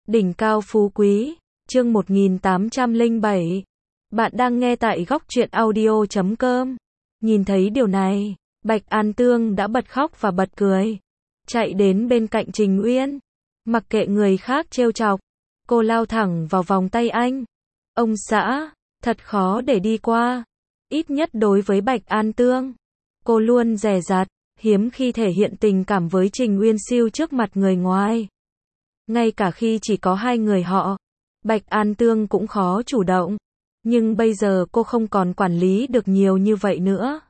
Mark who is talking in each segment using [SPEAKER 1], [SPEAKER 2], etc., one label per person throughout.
[SPEAKER 1] Đỉnh cao phú quý, chương 1807. Bạn đang nghe tại góc truyện audio.com. Nhìn thấy điều này, Bạch An Tương đã bật khóc và bật cười. Chạy đến bên cạnh Trình Uyên. Mặc kệ người khác trêu chọc, cô lao thẳng vào vòng tay anh. Ông xã, thật khó để đi qua. Ít nhất đối với Bạch An Tương. Cô luôn dè dặt, hiếm khi thể hiện tình cảm với Trình Uyên Siêu trước mặt người ngoài. Ngay cả khi chỉ có hai người họ, Bạch An Tương cũng khó chủ động. Nhưng bây giờ cô không còn quản lý được nhiều như vậy nữa.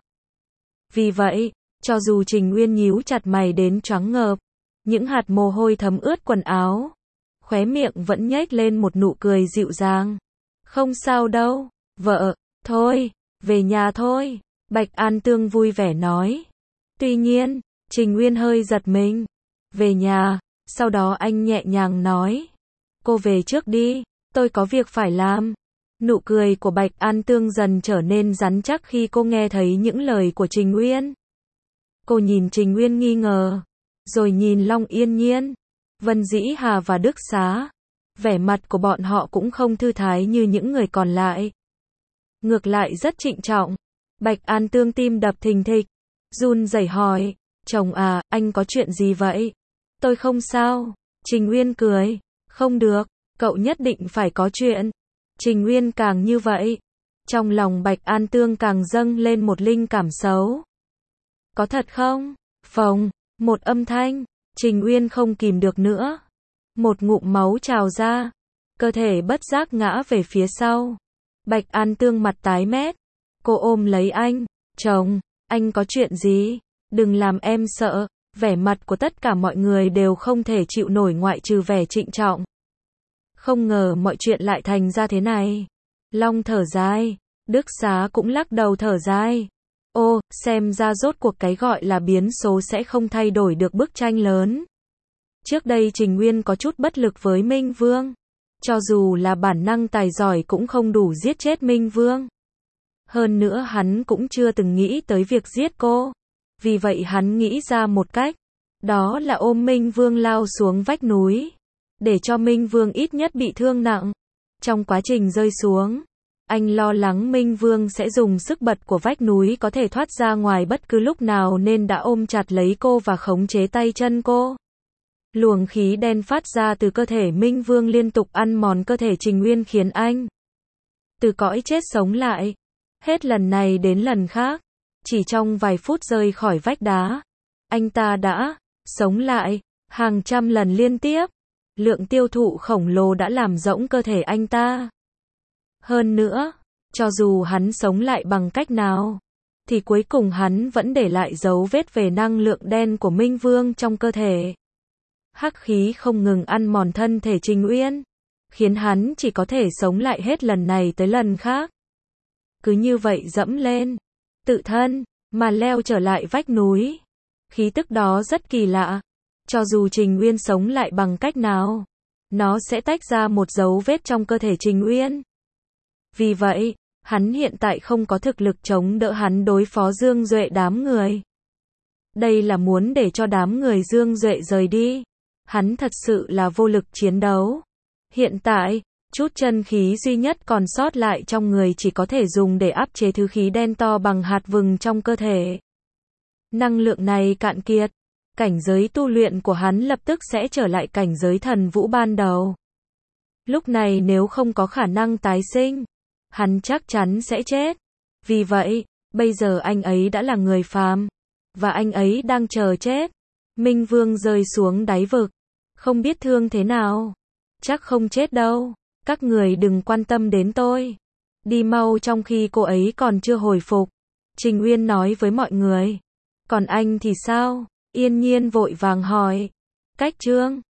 [SPEAKER 1] Vì vậy, cho dù Trình Uyên nhíu chặt mày đến choáng ngợp, những hạt mồ hôi thấm ướt quần áo, khóe miệng vẫn nhếch lên một nụ cười dịu dàng. Không sao đâu, vợ, thôi, về nhà thôi, Bạch An Tương vui vẻ nói. Tuy nhiên, Trình Uyên hơi giật mình. Về nhà, sau đó anh nhẹ nhàng nói. Cô về trước đi, tôi có việc phải làm. Nụ cười của Bạch An Tương dần trở nên rắn chắc khi cô nghe thấy những lời của Trình Uyên. Cô nhìn Trình Uyên nghi ngờ, rồi nhìn Long Yên Nhiên, Vân Dĩ Hà và Đức Xá. Vẻ mặt của bọn họ cũng không thư thái như những người còn lại. Ngược lại rất trịnh trọng. Bạch An Tương tim đập thình thịch, run rẩy hỏi, chồng à, anh có chuyện gì vậy? Tôi không sao. Trình Uyên cười, không được, cậu nhất định phải có chuyện. Trình Uyên càng như vậy, trong lòng Bạch An Tương càng dâng lên một linh cảm xấu. Có thật không? Phồng, một âm thanh, Trình Uyên không kìm được nữa. Một ngụm máu trào ra, cơ thể bất giác ngã về phía sau. Bạch An Tương mặt tái mét, cô ôm lấy anh, chồng, anh có chuyện gì? Đừng làm em sợ. Vẻ mặt của tất cả mọi người đều không thể chịu nổi ngoại trừ vẻ trịnh trọng. Không ngờ mọi chuyện lại thành ra thế này. Long thở dài, Đức Xá cũng lắc đầu thở dài. Ô, xem ra rốt cuộc cái gọi là biến số sẽ không thay đổi được bức tranh lớn. Trước đây Trình Uyên có chút bất lực với Minh Vương. Cho dù là bản năng tài giỏi cũng không đủ giết chết Minh Vương. Hơn nữa hắn cũng chưa từng nghĩ tới việc giết cô. Vì vậy hắn nghĩ ra một cách. Đó là ôm Minh Vương lao xuống vách núi. Để cho Minh Vương ít nhất bị thương nặng. Trong quá trình rơi xuống, anh lo lắng Minh Vương sẽ dùng sức bật của vách núi có thể thoát ra ngoài bất cứ lúc nào nên đã ôm chặt lấy cô và khống chế tay chân cô. Luồng khí đen phát ra từ cơ thể Minh Vương liên tục ăn mòn cơ thể Trình Uyên khiến anh từ cõi chết sống lại. Hết lần này đến lần khác, chỉ trong vài phút rơi khỏi vách đá, anh ta đã sống lại hàng trăm lần liên tiếp. Lượng tiêu thụ khổng lồ đã làm rỗng cơ thể anh ta. Hơn nữa, cho dù hắn sống lại bằng cách nào, thì cuối cùng hắn vẫn để lại dấu vết về năng lượng đen của Minh Vương trong cơ thể. Hắc khí không ngừng ăn mòn thân thể Trình Uyên, khiến hắn chỉ có thể sống lại hết lần này tới lần khác. Cứ như vậy dẫm lên tự thân, mà leo trở lại vách núi. Khí tức đó rất kỳ lạ. Cho dù Trình Uyên sống lại bằng cách nào, nó sẽ tách ra một dấu vết trong cơ thể Trình Uyên. Vì vậy, hắn hiện tại không có thực lực chống đỡ hắn đối phó Dương Duệ đám người. Đây là muốn để cho đám người Dương Duệ rời đi. Hắn thật sự là vô lực chiến đấu. Hiện tại, chút chân khí duy nhất còn sót lại trong người chỉ có thể dùng để áp chế thứ khí đen to bằng hạt vừng trong cơ thể. Năng lượng này cạn kiệt. Cảnh giới tu luyện của hắn lập tức sẽ trở lại cảnh giới thần vũ ban đầu. Lúc này nếu không có khả năng tái sinh, hắn chắc chắn sẽ chết. Vì vậy, bây giờ anh ấy đã là người phàm, và anh ấy đang chờ chết. Minh Vương rơi xuống đáy vực, không biết thương thế nào. Chắc không chết đâu, các người đừng quan tâm đến tôi. Đi mau trong khi cô ấy còn chưa hồi phục. Trình Uyên nói với mọi người. Còn anh thì sao? Yên Nhiên vội vàng hỏi. Cách Trương,